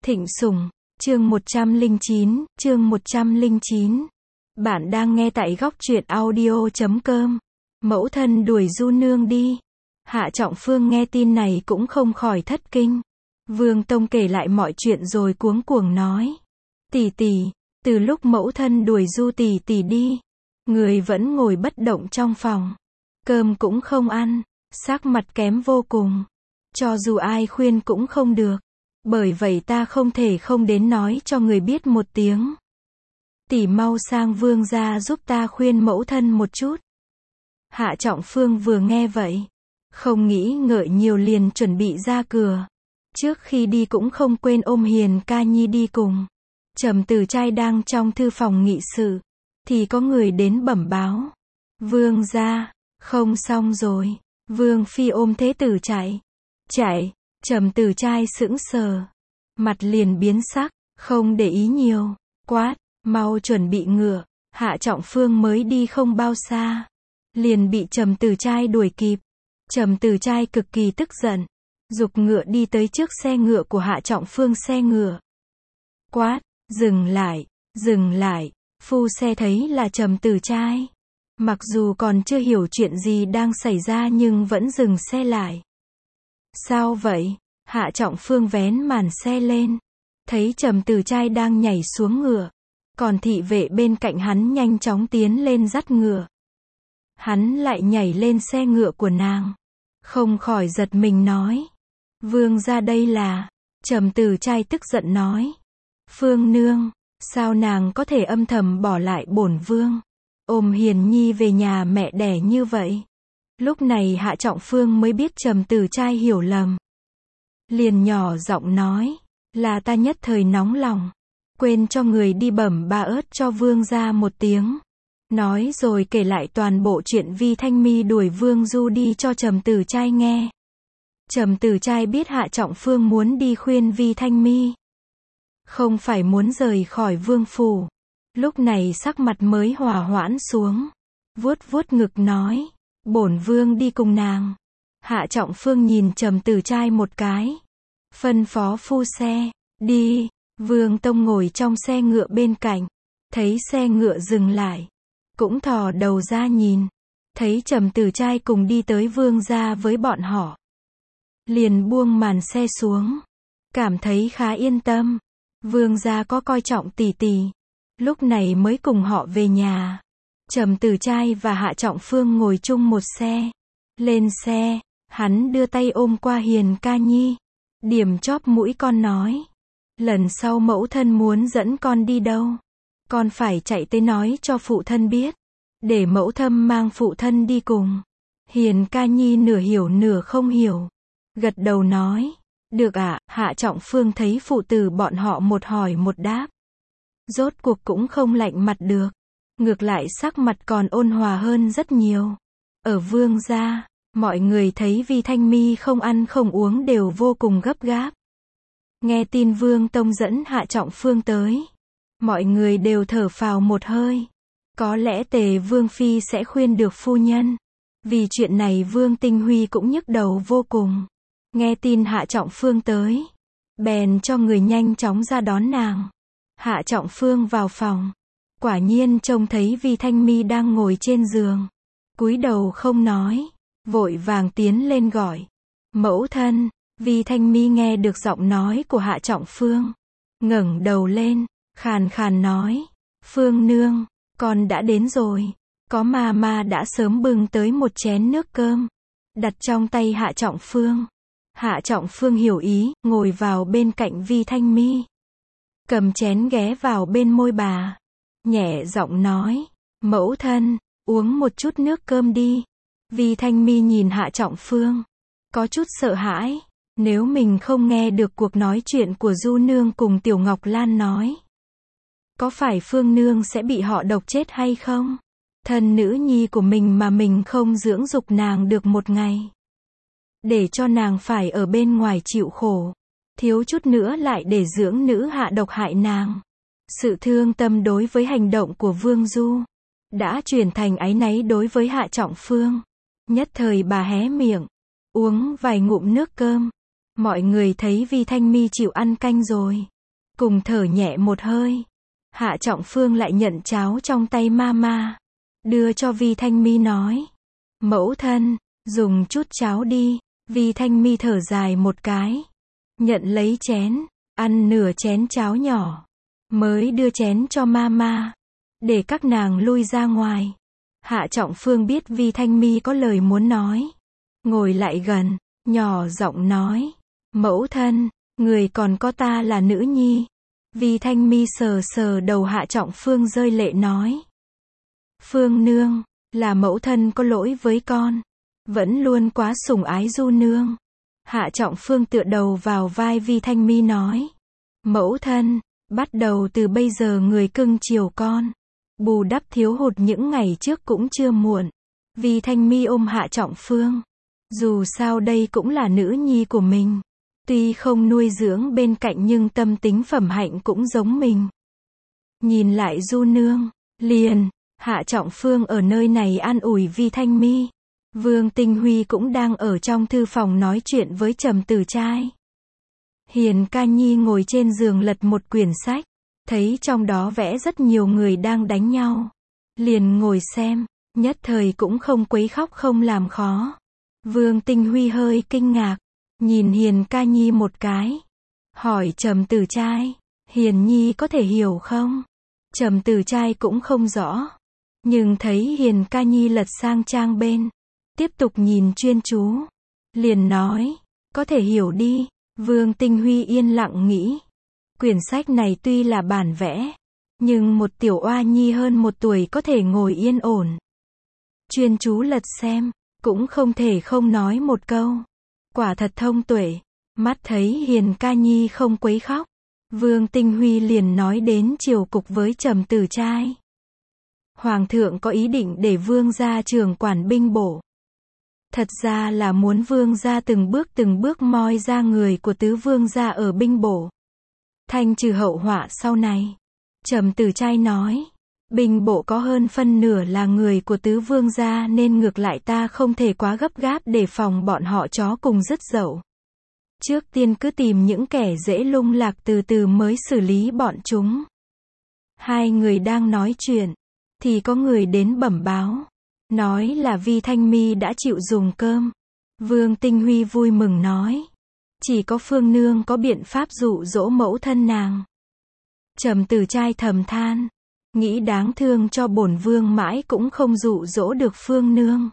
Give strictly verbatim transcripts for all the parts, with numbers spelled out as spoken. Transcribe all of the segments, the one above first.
Thịnh Sủng, chương một trăm lẻ chín, chương một trăm lẻ chín. Bạn đang nghe tại góc truyện audio chấm com. Mẫu thân đuổi Du Nương đi. Hạ Trọng Phương nghe tin này cũng không khỏi thất kinh. Vương Tông kể lại mọi chuyện rồi cuống cuồng nói. Tỷ tỷ, từ lúc mẫu thân đuổi Du tỷ tỷ đi, người vẫn ngồi bất động trong phòng. Cơm cũng không ăn, sắc mặt kém vô cùng. Cho dù ai khuyên cũng không được. Bởi vậy ta không thể không đến nói cho người biết một tiếng. Tỷ mau sang Vương gia giúp ta khuyên mẫu thân một chút. Hạ Trọng Phương vừa nghe vậy, không nghĩ ngợi nhiều liền chuẩn bị ra cửa. Trước khi đi cũng không quên ôm Hiền Ca Nhi đi cùng. Trầm Tử Trai đang trong thư phòng nghị sự, thì có người đến bẩm báo. Vương gia, không xong rồi. Vương phi ôm Thế Tử chạy. Chạy. Trầm Tử Trai sững sờ, mặt liền biến sắc, không để ý nhiều, quát, mau chuẩn bị ngựa. Hạ Trọng Phương mới đi không bao xa, liền bị Trầm Tử Trai đuổi kịp. Trầm Tử Trai cực kỳ tức giận, giục ngựa đi tới trước xe ngựa của Hạ Trọng Phương xe ngựa. Quát, dừng lại, dừng lại. Phu xe thấy là Trầm Tử Trai, mặc dù còn chưa hiểu chuyện gì đang xảy ra nhưng vẫn dừng xe lại. Sao vậy? Hạ Trọng Phương vén màn xe lên, thấy Trầm Tử Trai đang nhảy xuống ngựa, còn thị vệ bên cạnh hắn nhanh chóng tiến lên dắt ngựa. Hắn lại nhảy lên xe ngựa của nàng, không khỏi giật mình nói. Vương gia đây là... Trầm Tử Trai tức giận nói. Phương nương, sao nàng có thể âm thầm bỏ lại bổn vương, ôm Hiền Nhi về nhà mẹ đẻ như vậy? Lúc này Hạ Trọng Phương mới biết Trầm Tử Trai hiểu lầm. Liền nhỏ giọng nói, là ta nhất thời nóng lòng, quên cho người đi bẩm ba ớt cho vương gia một tiếng. Nói rồi kể lại toàn bộ chuyện Vi Thanh Mi đuổi Vương Du đi cho Trầm Tử Trai nghe. Trầm Tử Trai biết Hạ Trọng Phương muốn đi khuyên Vi Thanh Mi, không phải muốn rời khỏi vương phủ. Lúc này sắc mặt mới hòa hoãn xuống, vuốt vuốt ngực nói, bổn vương đi cùng nàng. Hạ Trọng Phương nhìn Trầm Tử Trai một cái, phân phó phu xe, đi. Vương Tông ngồi trong xe ngựa bên cạnh, thấy xe ngựa dừng lại, cũng thò đầu ra nhìn, thấy Trầm Tử Trai cùng đi tới vương gia với bọn họ. Liền buông màn xe xuống, cảm thấy khá yên tâm. Vương gia có coi trọng tỷ tỷ, lúc này mới cùng họ về nhà. Trầm Tử Trai và Hạ Trọng Phương ngồi chung một xe. Lên xe, hắn đưa tay ôm qua Hiền Ca Nhi, điểm chóp mũi con nói, lần sau mẫu thân muốn dẫn con đi đâu, con phải chạy tới nói cho phụ thân biết, để mẫu thân mang phụ thân đi cùng. Hiền Ca Nhi nửa hiểu nửa không hiểu, gật đầu nói, được ạ. Hạ Trọng Phương thấy phụ tử bọn họ một hỏi một đáp, rốt cuộc cũng không lạnh mặt được, ngược lại sắc mặt còn ôn hòa hơn rất nhiều. Ở vương gia, mọi người thấy Vi Thanh Mi không ăn không uống đều vô cùng gấp gáp. Nghe tin Vương Tông dẫn Hạ Trọng Phương tới, mọi người đều thở phào một hơi. Có lẽ Tề Vương Phi sẽ khuyên được phu nhân. Vì chuyện này Vương Tinh Huy cũng nhức đầu vô cùng. Nghe tin Hạ Trọng Phương tới, bèn cho người nhanh chóng ra đón nàng. Hạ Trọng Phương vào phòng, quả nhiên trông thấy Vi Thanh Mi đang ngồi trên giường, cúi đầu không nói, vội vàng tiến lên gọi, mẫu thân. Vi Thanh Mi nghe được giọng nói của Hạ Trọng Phương, ngẩng đầu lên, khàn khàn nói, Phương nương, con đã đến rồi. Có ma ma đã sớm bưng tới một chén nước cơm, đặt trong tay Hạ Trọng Phương. Hạ Trọng Phương hiểu ý, ngồi vào bên cạnh Vi Thanh Mi, cầm chén ghé vào bên môi bà, nhẹ giọng nói, mẫu thân, uống một chút nước cơm đi. Vi Thanh Mi nhìn Hạ Trọng Phương, có chút sợ hãi, nếu mình không nghe được cuộc nói chuyện của Du Nương cùng Tiểu Ngọc Lan nói, có phải Phương Nương sẽ bị họ độc chết hay không? Thân nữ nhi của mình mà mình không dưỡng dục nàng được một ngày, để cho nàng phải ở bên ngoài chịu khổ, thiếu chút nữa lại để dưỡng nữ hạ độc hại nàng. Sự thương tâm đối với hành động của Vương Du đã chuyển thành áy náy đối với Hạ Trọng Phương. Nhất thời bà hé miệng, uống vài ngụm nước cơm. Mọi người thấy Vi Thanh Mi chịu ăn canh rồi, cùng thở nhẹ một hơi. Hạ Trọng Phương lại nhận cháo trong tay Mama, đưa cho Vi Thanh Mi nói. Mẫu thân, dùng chút cháo đi. Vi Thanh Mi thở dài một cái, nhận lấy chén, ăn nửa chén cháo nhỏ, mới đưa chén cho Mama, để các nàng lui ra ngoài. Hạ Trọng Phương biết Vi Thanh Mi có lời muốn nói, ngồi lại gần, nhỏ giọng nói. Mẫu thân, người còn có ta là nữ nhi. Vi Thanh Mi sờ sờ đầu Hạ Trọng Phương rơi lệ nói. Phương nương, là mẫu thân có lỗi với con, vẫn luôn quá sủng ái Du nương. Hạ Trọng Phương tựa đầu vào vai Vi Thanh Mi nói. Mẫu thân, bắt đầu từ bây giờ người cưng chiều con, bù đắp thiếu hụt những ngày trước cũng chưa muộn. Vi Thanh Mi ôm Hạ Trọng Phương. Dù sao đây cũng là nữ nhi của mình. Tuy không nuôi dưỡng bên cạnh nhưng tâm tính phẩm hạnh cũng giống mình. Nhìn lại Du nương, liền, Hạ Trọng Phương ở nơi này an ủi Vi Thanh Mi. Vương Tinh Huy cũng đang ở trong thư phòng nói chuyện với Trầm Tử Trai. Hiền Ca Nhi ngồi trên giường lật một quyển sách, thấy trong đó vẽ rất nhiều người đang đánh nhau. Liền ngồi xem, nhất thời cũng không quấy khóc không làm khó. Vương Tinh Huy hơi kinh ngạc, nhìn Hiền Ca Nhi một cái. Hỏi Trầm Tử Trai, Hiền Nhi có thể hiểu không? Trầm Tử Trai cũng không rõ, nhưng thấy Hiền Ca Nhi lật sang trang bên, tiếp tục nhìn chuyên chú, liền nói, có thể hiểu đi. Vương Tinh Huy yên lặng nghĩ, quyển sách này tuy là bản vẽ, nhưng một tiểu oa nhi hơn một tuổi có thể ngồi yên ổn, chuyên chú lật xem, cũng không thể không nói một câu. Quả thật thông tuệ. Mắt thấy Hiền Ca Nhi không quấy khóc, Vương Tinh Huy liền nói đến triều cục với Trầm Tử Trai. Hoàng thượng có ý định để vương gia trưởng quản binh bộ. Thật ra là muốn vương gia từng bước từng bước moi ra người của tứ vương gia ở binh bộ, thanh trừ hậu họa sau này. Trầm Tử Trai nói, binh bộ có hơn phân nửa là người của tứ vương gia nên ngược lại ta không thể quá gấp gáp để phòng bọn họ chó cùng dứt dậu. Trước tiên cứ tìm những kẻ dễ lung lạc từ từ mới xử lý bọn chúng. Hai người đang nói chuyện, thì có người đến bẩm báo, nói là Vi Thanh Mi đã chịu dùng cơm. Vương Tinh Huy vui mừng nói, chỉ có Phương nương có biện pháp dụ dỗ mẫu thân nàng. Trầm Tử Trai thầm than, nghĩ đáng thương cho bổn vương mãi cũng không dụ dỗ được Phương nương.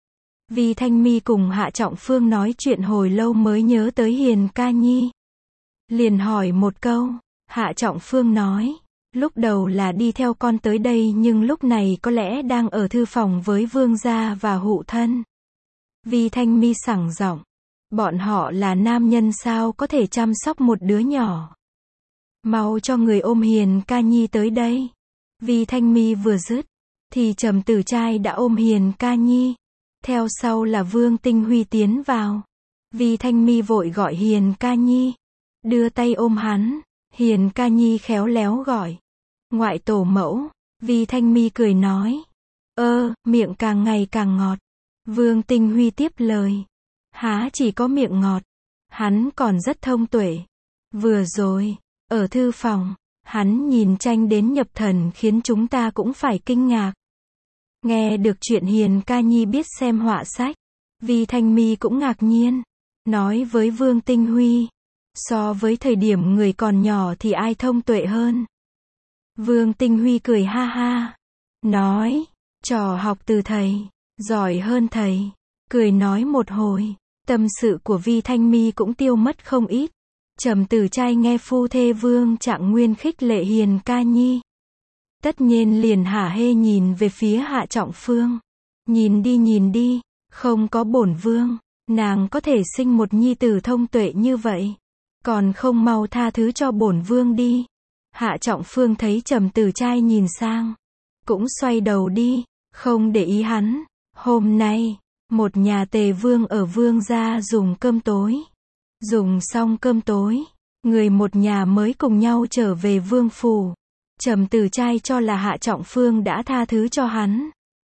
Vi Thanh Mi cùng Hạ Trọng Phương nói chuyện hồi lâu mới nhớ tới Hiền Ca Nhi, liền hỏi một câu. Hạ Trọng Phương nói, lúc đầu là đi theo con tới đây nhưng lúc này có lẽ đang ở thư phòng với vương gia và hụ thân. Vi Thanh Mi sảng giọng, bọn họ là nam nhân sao có thể chăm sóc một đứa nhỏ. Mau cho người ôm Hiền Ca Nhi tới đây. Vi Thanh Mi vừa dứt, thì Trầm Tử Trai đã ôm Hiền Ca Nhi. Theo sau là Vương Tinh Huy tiến vào. Vi Thanh Mi vội gọi Hiền Ca Nhi, đưa tay ôm hắn. Hiền Ca Nhi khéo léo gọi, ngoại tổ mẫu. Vi Thanh Mi cười nói, ơ, miệng càng ngày càng ngọt. Vương Tinh Huy tiếp lời, há chỉ có miệng ngọt, hắn còn rất thông tuệ. Vừa rồi, ở thư phòng, hắn nhìn tranh đến nhập thần khiến chúng ta cũng phải kinh ngạc. Nghe được chuyện Hiền Ca Nhi biết xem họa sách, Vi Thanh Mi cũng ngạc nhiên, nói với Vương Tinh Huy, so với thời điểm người còn nhỏ thì ai thông tuệ hơn. Vương Tinh Huy cười ha ha, nói, trò học từ thầy, giỏi hơn thầy. Cười nói một hồi, tâm sự của Vi Thanh Mi cũng tiêu mất không ít. Trầm Tử Trai nghe phu thê Vương Trạng Nguyên khích lệ Hiền Ca Nhi, tất nhiên liền hả hê nhìn về phía Hạ Trọng Phương. Nhìn đi nhìn đi, không có bổn vương, nàng có thể sinh một nhi tử thông tuệ như vậy, còn không mau tha thứ cho bổn vương đi. Hạ Trọng Phương thấy Trầm Tử Trai nhìn sang, cũng xoay đầu đi, không để ý hắn. Hôm nay, một nhà Tề vương ở vương gia dùng cơm tối. Dùng xong cơm tối, người một nhà mới cùng nhau trở về vương phủ. Trầm Tử Trai cho là Hạ Trọng Phương đã tha thứ cho hắn,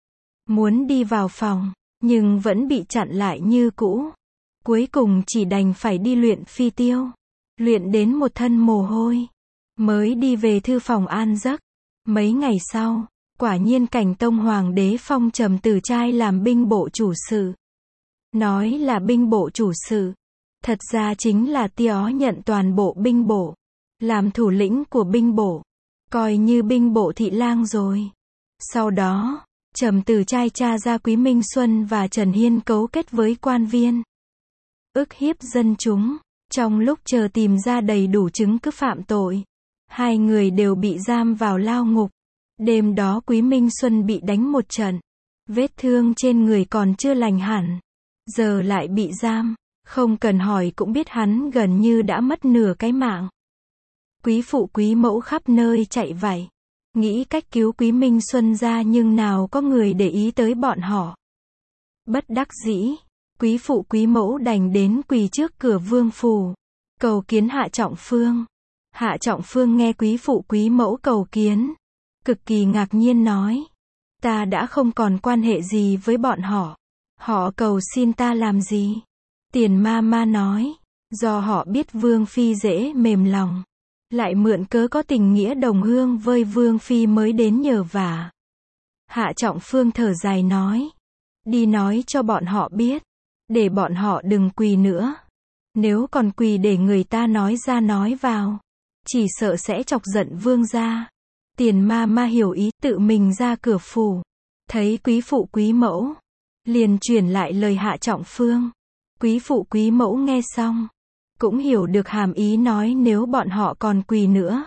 muốn đi vào phòng, nhưng vẫn bị chặn lại như cũ. Cuối cùng chỉ đành phải đi luyện phi tiêu, luyện đến một thân mồ hôi. mới đi về thư phòng an giấc. Mấy ngày sau, quả nhiên Cảnh Tông Hoàng đế phong Trầm Tử Trai làm binh bộ chủ sự. Nói là binh bộ chủ sự, thật ra chính là Tió nhận toàn bộ binh bộ, làm thủ lĩnh của binh bộ, coi như binh bộ thị lang rồi. Sau đó, Trầm Tử Trai tra ra Quý Minh Xuân và Trần Hiên cấu kết với quan viên, ức hiếp dân chúng. Trong lúc chờ tìm ra đầy đủ chứng cứ phạm tội, hai người đều bị giam vào lao ngục. Đêm đó Quý Minh Xuân bị đánh một trận, vết thương trên người còn chưa lành hẳn, giờ lại bị giam, không cần hỏi cũng biết hắn gần như đã mất nửa cái mạng. Quý phụ quý mẫu khắp nơi chạy vạy, nghĩ cách cứu Quý Minh Xuân ra nhưng nào có người để ý tới bọn họ. Bất đắc dĩ, quý phụ quý mẫu đành đến quỳ trước cửa vương phủ, cầu kiến Hạ Trọng Phương. Hạ Trọng Phương nghe quý phụ quý mẫu cầu kiến, cực kỳ ngạc nhiên nói, ta đã không còn quan hệ gì với bọn họ, họ cầu xin ta làm gì? Tiền ma ma nói, do họ biết Vương Phi dễ mềm lòng, lại mượn cớ có tình nghĩa đồng hương với Vương Phi mới đến nhờ vả. Hạ Trọng Phương thở dài nói, đi nói cho bọn họ biết, để bọn họ đừng quỳ nữa. Nếu còn quỳ để người ta nói ra nói vào, chỉ sợ sẽ chọc giận vương gia. Tiền ma ma hiểu ý, tự mình ra cửa phủ, thấy quý phụ quý mẫu, liền truyền lại lời Hạ Trọng Phương. Quý phụ quý mẫu nghe xong, cũng hiểu được hàm ý nói nếu bọn họ còn quỳ nữa,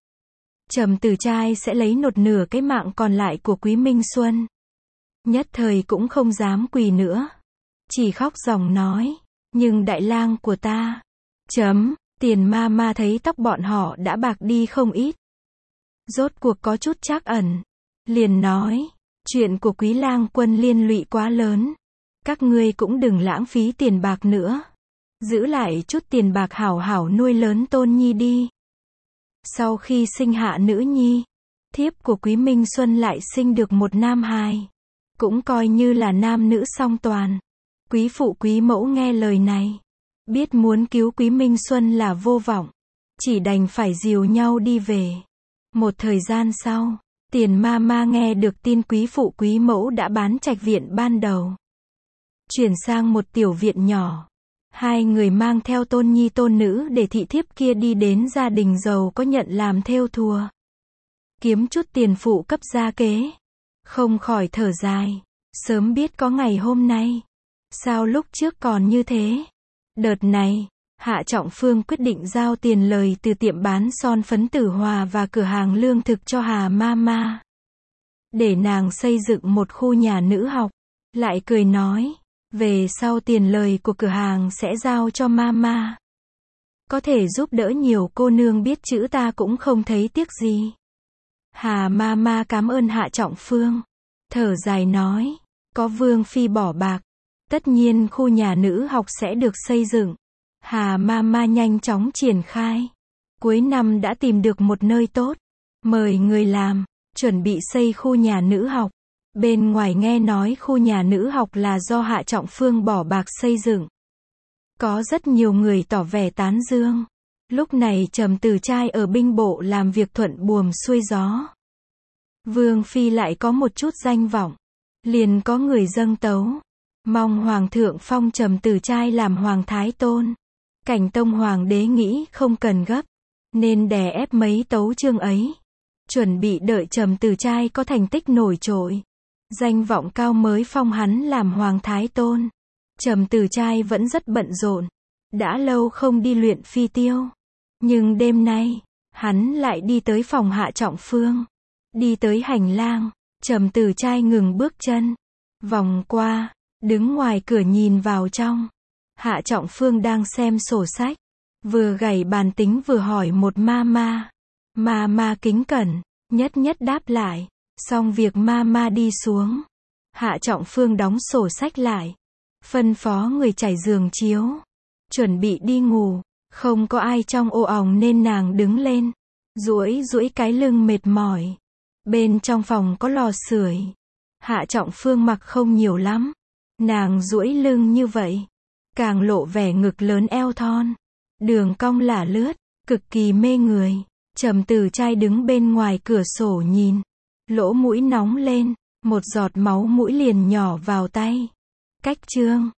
Trầm Tử Trai sẽ lấy nột nửa cái mạng còn lại của Quý Minh Xuân. Nhất thời cũng không dám quỳ nữa, chỉ khóc ròng nói, nhưng đại lang của ta, chấm, tiền ma ma thấy tóc bọn họ đã bạc đi không ít, rốt cuộc có chút trắc ẩn, liền nói, chuyện của Quý lang quân liên lụy quá lớn, các ngươi cũng đừng lãng phí tiền bạc nữa, giữ lại chút tiền bạc hảo hảo nuôi lớn Tôn Nhi đi. Sau khi sinh hạ nữ nhi, thiếp của Quý Minh Xuân lại sinh được một nam hài, cũng coi như là nam nữ song toàn. Quý phụ quý mẫu nghe lời này, biết muốn cứu Quý Minh Xuân là vô vọng, chỉ đành phải dìu nhau đi về. Một thời gian sau, tiền ma ma nghe được tin quý phụ quý mẫu đã bán trạch viện ban đầu, chuyển sang một tiểu viện nhỏ. Hai người mang theo tôn nhi tôn nữ để thị thiếp kia đi đến gia đình giàu có nhận làm thêu thùa, kiếm chút tiền phụ cấp gia kế. Không khỏi thở dài, sớm biết có ngày hôm nay, sao lúc trước còn như thế. Đợt này, Hạ Trọng Phương quyết định giao tiền lời từ tiệm bán son phấn Tử Hòa và cửa hàng lương thực cho Hà Mama, để nàng xây dựng một khu nhà nữ học. Lại cười nói, về sau tiền lời của cửa hàng sẽ giao cho Mama, có thể giúp đỡ nhiều cô nương biết chữ ta cũng không thấy tiếc gì. Hà Mama cảm ơn Hạ Trọng Phương, thở dài nói, có Vương Phi bỏ bạc, tất nhiên khu nhà nữ học sẽ được xây dựng. Hà Mama nhanh chóng triển khai, cuối năm đã tìm được một nơi tốt, mời người làm, chuẩn bị xây khu nhà nữ học. Bên ngoài nghe nói khu nhà nữ học là do Hạ Trọng Phương bỏ bạc xây dựng, có rất nhiều người tỏ vẻ tán dương. Lúc này Trầm Tử Trai ở binh bộ làm việc thuận buồm xuôi gió, Vương Phi lại có một chút danh vọng, liền có người dâng tấu, mong Hoàng thượng phong Trầm Tử Trai làm Hoàng Thái Tôn. Cảnh Tông Hoàng đế nghĩ không cần gấp, nên đè ép mấy tấu chương ấy, chuẩn bị đợi Trầm Tử Trai có thành tích nổi trội, danh vọng cao mới phong hắn làm Hoàng Thái Tôn. Trầm Tử Trai vẫn rất bận rộn, đã lâu không đi luyện phi tiêu, nhưng đêm nay, hắn lại đi tới phòng Hạ Trọng Phương. Đi tới hành lang, Trầm Tử Trai ngừng bước chân, vòng qua, đứng ngoài cửa nhìn vào trong. Hạ Trọng Phương đang xem sổ sách, vừa gảy bàn tính vừa hỏi một ma ma. Ma ma kính cẩn, nhất nhất đáp lại, xong việc ma ma đi xuống. Hạ Trọng Phương đóng sổ sách lại, phân phó người trải giường chiếu, chuẩn bị đi ngủ. Không có ai trong ô òng nên nàng đứng lên, duỗi duỗi cái lưng mệt mỏi. Bên trong phòng có lò sưởi. Hạ Trọng Phương mặc không nhiều lắm, nàng duỗi lưng như vậy, càng lộ vẻ ngực lớn eo thon, đường cong lả lướt, cực kỳ mê người. Trầm Tử Trai đứng bên ngoài cửa sổ nhìn. Lỗ mũi nóng lên. Một giọt máu mũi liền nhỏ vào tay. Cách chương.